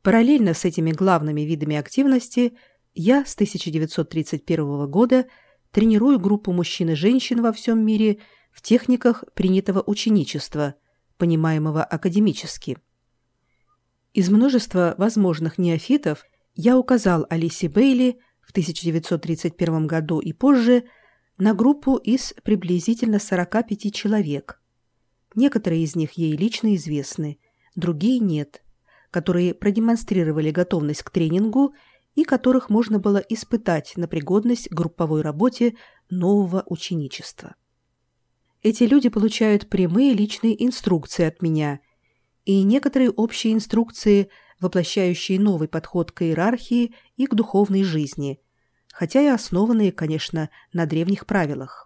Параллельно с этими главными видами активности я с 1931 года тренирую группу мужчин и женщин во всем мире в техниках принятого ученичества, понимаемого академически. Из множества возможных неофитов я указал Алисе Бейли в 1931 году и позже на группу из приблизительно 45 человек. Некоторые из них ей лично известны, другие нет, которые продемонстрировали готовность к тренингу и которых можно было испытать на пригодность к групповой работе нового ученичества. Эти люди получают прямые личные инструкции от меня и некоторые общие инструкции, воплощающие новый подход к иерархии и к духовной жизни, хотя и основанные, конечно, на древних правилах.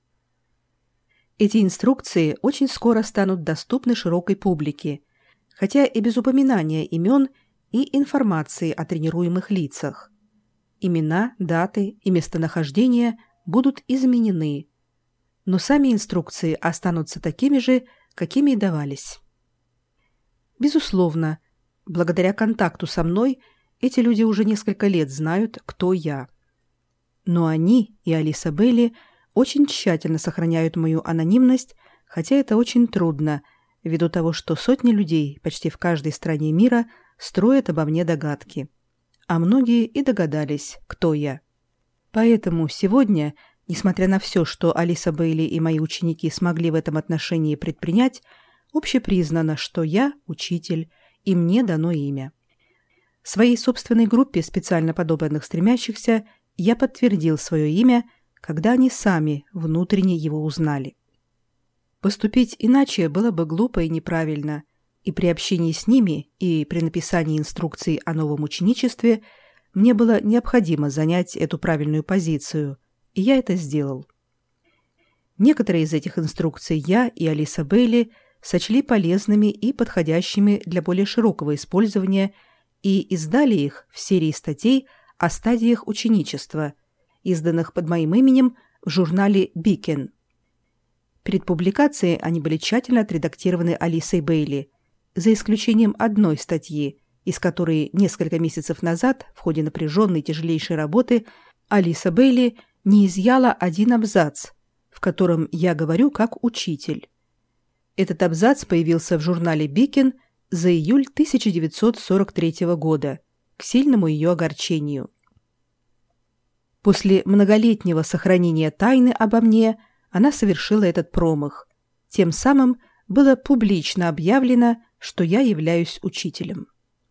Эти инструкции очень скоро станут доступны широкой публике, хотя и без упоминания имен и информации о тренируемых лицах. Имена, даты и местонахождения будут изменены, но сами инструкции останутся такими же, какими и давались. Безусловно, благодаря контакту со мной эти люди уже несколько лет знают, кто я. Но они и Алиса Бейли очень тщательно сохраняют мою анонимность, хотя это очень трудно, ввиду того, что сотни людей почти в каждой стране мира строят обо мне догадки. А многие и догадались, кто я. Поэтому сегодня, несмотря на все, что Алиса Бейли и мои ученики смогли в этом отношении предпринять, общепризнано, что я учитель, и мне дано имя. В своей собственной группе специально подобранных стремящихся я подтвердил свое имя, когда они сами внутренне его узнали. Поступить иначе было бы глупо и неправильно, и при общении с ними и при написании инструкций о новом ученичестве мне было необходимо занять эту правильную позицию, и я это сделал. Некоторые из этих инструкций я и Алиса Бейли сочли полезными и подходящими для более широкого использования и издали их в серии статей о стадиях ученичества, изданных под моим именем в журнале «Бикен». Перед публикацией они были тщательно отредактированы Алисой Бейли, за исключением одной статьи, из которой несколько месяцев назад, в ходе напряженной тяжелейшей работы, Алиса Бейли не изъяла один абзац, в котором я говорю как учитель. Этот абзац появился в журнале «Бикен» за июль 1943 года, к сильному ее огорчению. После многолетнего сохранения тайны обо мне она совершила этот промах. Тем самым было публично объявлено, что я являюсь учителем.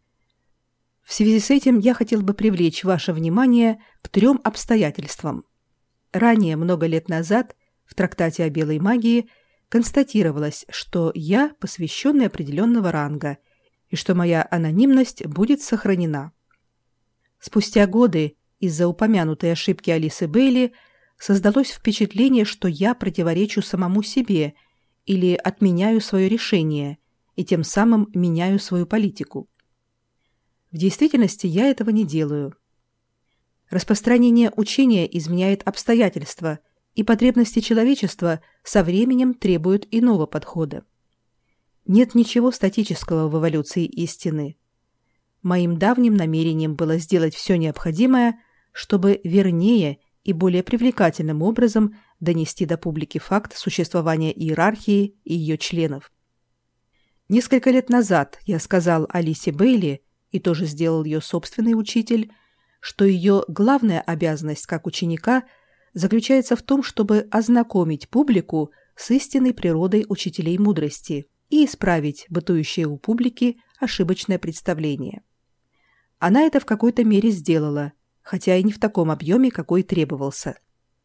В связи с этим я хотел бы привлечь ваше внимание к 3 обстоятельствам. Ранее, много лет назад, в трактате о белой магии констатировалось, что я посвященный определенного ранга и что моя анонимность будет сохранена. Спустя годы из-за упомянутой ошибки Алисы Бейли создалось впечатление, что я противоречу самому себе или отменяю свое решение и тем самым меняю свою политику. В действительности я этого не делаю. Распространение учения изменяет обстоятельства, и потребности человечества со временем требуют иного подхода. Нет ничего статического в эволюции истины. Моим давним намерением было сделать все необходимое, чтобы вернее и более привлекательным образом донести до публики факт существования иерархии и ее членов. Несколько лет назад я сказал Алисе Бейли, и тоже сделал ее собственный учитель, что ее главная обязанность как ученика заключается в том, чтобы ознакомить публику с истинной природой учителей мудрости и исправить бытующее у публики ошибочное представление. Она это в какой-то мере сделала, хотя и не в таком объеме, какой требовался.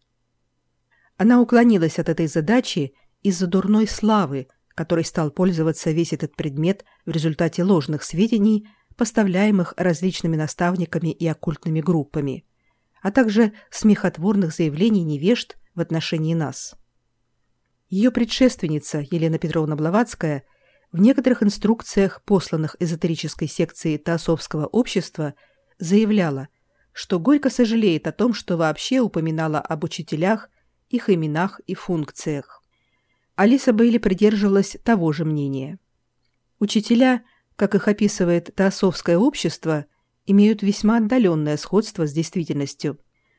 Она уклонилась от этой задачи из-за дурной славы, которой стал пользоваться весь этот предмет в результате ложных сведений, поставляемых различными наставниками и оккультными группами, а также смехотворных заявлений невежд в отношении нас. Ее предшественница Елена Петровна Блаватская в некоторых инструкциях, посланных эзотерической секцией Теософского общества, заявляла, что горько сожалеет о том, что вообще упоминала об учителях, их именах и функциях. Алиса Бейли придерживалась того же мнения. Учителя как их описывает теософское общество, имеют весьма отдаленное сходство с действительностью.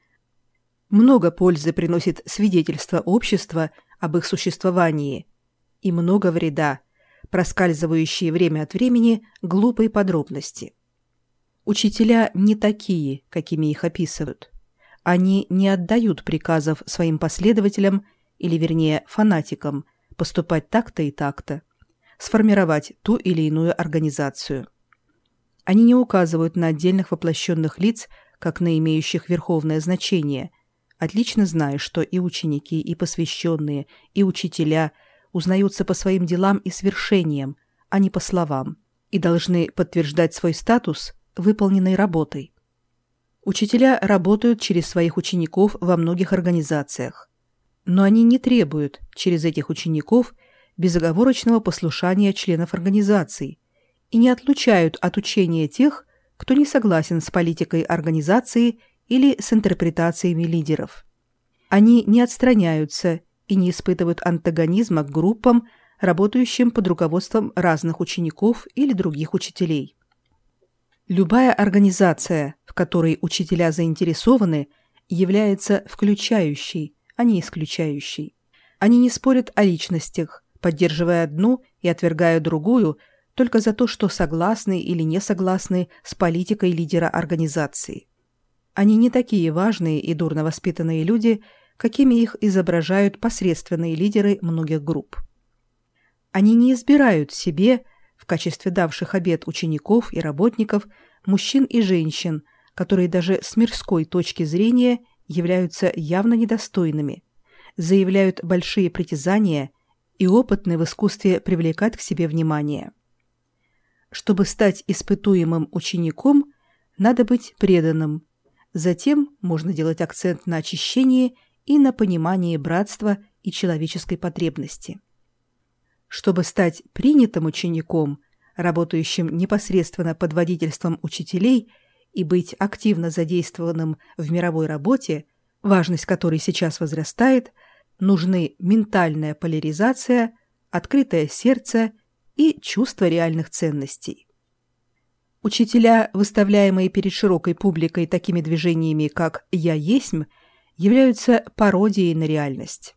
Много пользы приносит свидетельство общества об их существовании, и много вреда, проскальзывающие время от времени глупые подробности. Учителя не такие, какими их описывают. Они не отдают приказов своим последователям, или вернее фанатикам, поступать так-то и так-то, сформировать ту или иную организацию. Они не указывают на отдельных воплощенных лиц, как на имеющих верховное значение, отлично зная, что и ученики, и посвященные, и учителя узнаются по своим делам и свершениям, а не по словам, и должны подтверждать свой статус выполненной работой. Учителя работают через своих учеников во многих организациях, но они не требуют через этих учеников безоговорочного послушания членов организаций и не отлучают от учения тех, кто не согласен с политикой организации или с интерпретациями лидеров. Они не отстраняются и не испытывают антагонизма к группам, работающим под руководством разных учеников или других учителей. Любая организация, в которой учителя заинтересованы, является включающей, а не исключающей. Они не спорят о личностях, поддерживая одну и отвергая другую только за то, что согласны или не согласны с политикой лидера организации. Они не такие важные и дурно воспитанные люди, какими их изображают посредственные лидеры многих групп. Они не избирают себе, в качестве давших обет учеников и работников, мужчин и женщин, которые даже с мирской точки зрения являются явно недостойными, заявляют большие притязания и опытны в искусстве привлекать к себе внимание. Чтобы стать испытуемым учеником, надо быть преданным. Затем можно делать акцент на очищении и на понимании братства и человеческой потребности. Чтобы стать принятым учеником, работающим непосредственно под водительством учителей и быть активно задействованным в мировой работе, важность которой сейчас возрастает, нужны ментальная поляризация, открытое сердце и чувство реальных ценностей. Учителя, выставляемые перед широкой публикой такими движениями, как «Я есмь», являются пародией на реальность.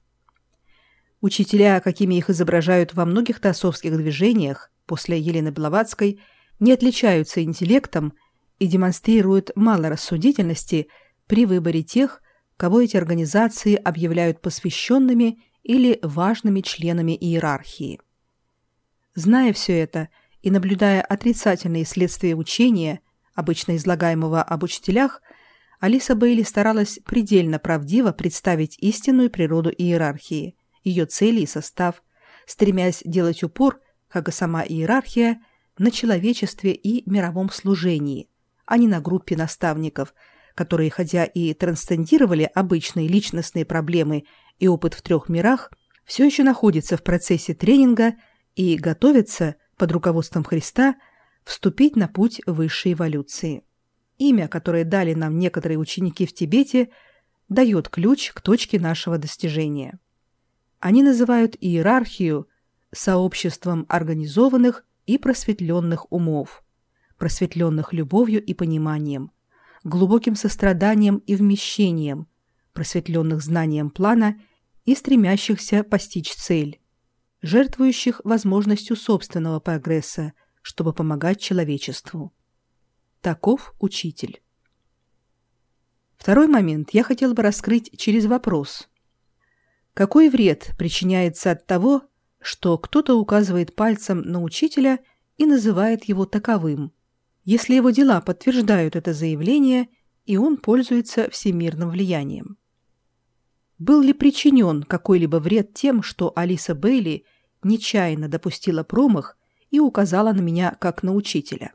Учителя, какими их изображают во многих теософских движениях после Елены Блаватской, не отличаются интеллектом и демонстрируют мало рассудительности при выборе тех, кого эти организации объявляют посвященными или важными членами иерархии. Зная все это и наблюдая отрицательные следствия учения, обычно излагаемого об учителях, Алиса Бейли старалась предельно правдиво представить истинную природу иерархии, ее цели и состав, стремясь делать упор, как и сама иерархия, на человечестве и мировом служении, а не на группе наставников, которые, хотя и трансцендировали обычные личностные проблемы и опыт в 3 мирах, все еще находятся в процессе тренинга и готовятся, под руководством Христа, вступить на путь высшей эволюции. Имя, которое дали нам некоторые ученики в Тибете, дает ключ к точке нашего достижения. Они называют иерархию сообществом организованных и просветленных умов, просветленных любовью и пониманием, глубоким состраданием и вмещением, просветленных знанием плана и стремящихся постичь цель, жертвующих возможностью собственного прогресса, чтобы помогать человечеству. Таков учитель. Второй момент я хотел бы раскрыть через вопрос. Какой вред причиняется от того, что кто-то указывает пальцем на учителя и называет его таковым, если его дела подтверждают это заявление, и он пользуется всемирным влиянием? Был ли причинен какой-либо вред тем, что Алиса Бейли нечаянно допустила промах и указала на меня как на учителя?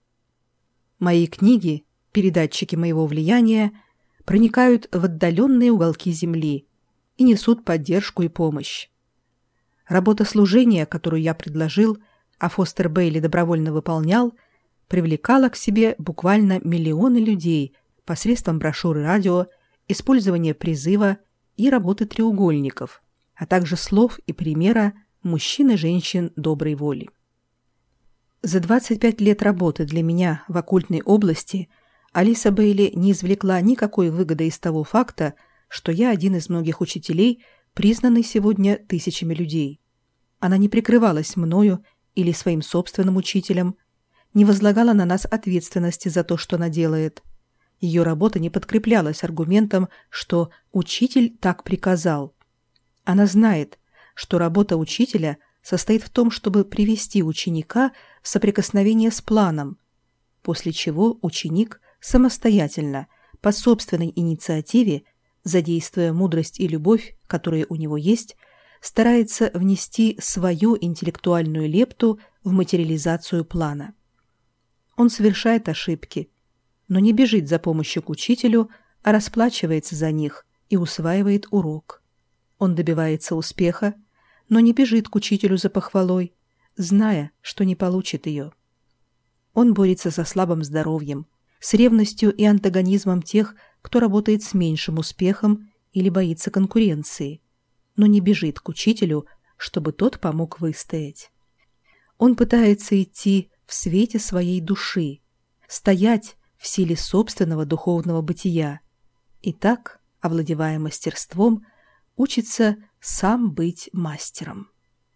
Мои книги, передатчики моего влияния, проникают в отдаленные уголки Земли и несут поддержку и помощь. Работа служения, которую я предложил, а Фостер Бейли добровольно выполнял, привлекала к себе буквально миллионы людей посредством брошюр и радио, использования призыва и работы треугольников, а также слов и примера мужчин и женщин доброй воли. За 25 лет работы для меня в оккультной области Алиса Бейли не извлекла никакой выгоды из того факта, что я один из многих учителей, признанный сегодня тысячами людей. Она не прикрывалась мною или своим собственным учителем, не возлагала на нас ответственности за то, что она делает. Ее работа не подкреплялась аргументом, что учитель так приказал. Она знает, что работа учителя состоит в том, чтобы привести ученика в соприкосновение с планом, после чего ученик самостоятельно, по собственной инициативе, задействуя мудрость и любовь, которые у него есть, старается внести свою интеллектуальную лепту в материализацию плана. Он совершает ошибки, но не бежит за помощью к учителю, а расплачивается за них и усваивает урок. Он добивается успеха, но не бежит к учителю за похвалой, зная, что не получит ее. Он борется со слабым здоровьем, с ревностью и антагонизмом тех, кто работает с меньшим успехом или боится конкуренции, но не бежит к учителю, чтобы тот помог выстоять. Он пытается идти в свете своей души, стоять в силе собственного духовного бытия, и так, овладевая мастерством, учится сам быть мастером.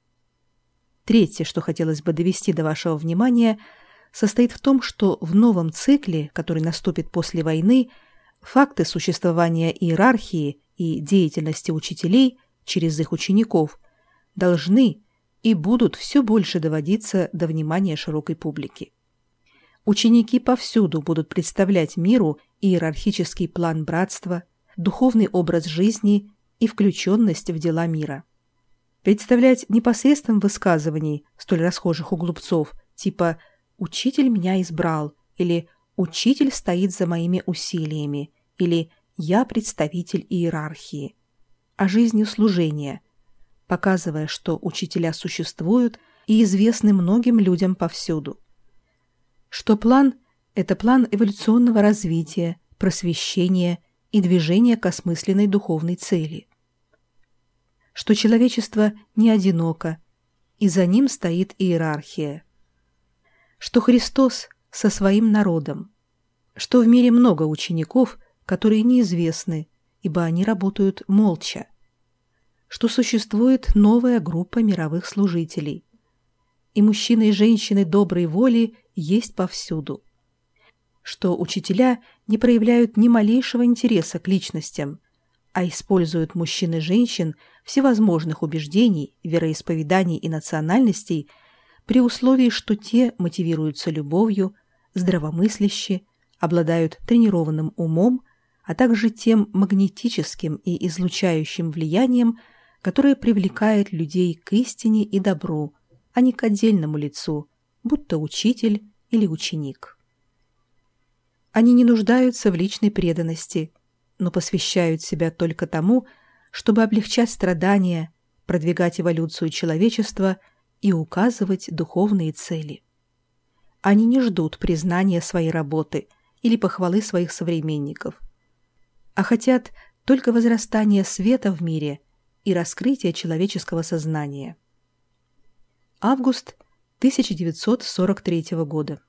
Третье, что хотелось бы довести до вашего внимания, состоит в том, что в новом цикле, который наступит после войны, факты существования иерархии и деятельности учителей через их учеников должны и будут все больше доводиться до внимания широкой публики. Ученики повсюду будут представлять миру иерархический план братства, духовный образ жизни и включенность в дела мира. Представлять не посредством высказываний, столь расхожих у глупцов, типа «учитель меня избрал» или «учитель стоит за моими усилиями» или «я представитель иерархии», а жизнью служения, показывая, что учителя существуют и известны многим людям повсюду. Что план – это план эволюционного развития, просвещения и движения к осмысленной духовной цели. Что человечество не одиноко, и за ним стоит иерархия. Что Христос со своим народом. Что в мире много учеников, которые неизвестны, ибо они работают молча. Что существует новая группа мировых служителей. И мужчины и женщины доброй воли есть повсюду. Что учителя не проявляют ни малейшего интереса к личностям, а используют мужчин и женщин всевозможных убеждений, вероисповеданий и национальностей при условии, что те мотивируются любовью, здравомысляще, обладают тренированным умом, а также тем магнетическим и излучающим влиянием, которое привлекает людей к истине и добру, а не к отдельному лицу, будь то учитель или ученик. Они не нуждаются в личной преданности, но посвящают себя только тому, чтобы облегчать страдания, продвигать эволюцию человечества и указывать духовные цели. Они не ждут признания своей работы или похвалы своих современников, а хотят только возрастания света в мире и раскрытия человеческого сознания. Август 1943 года.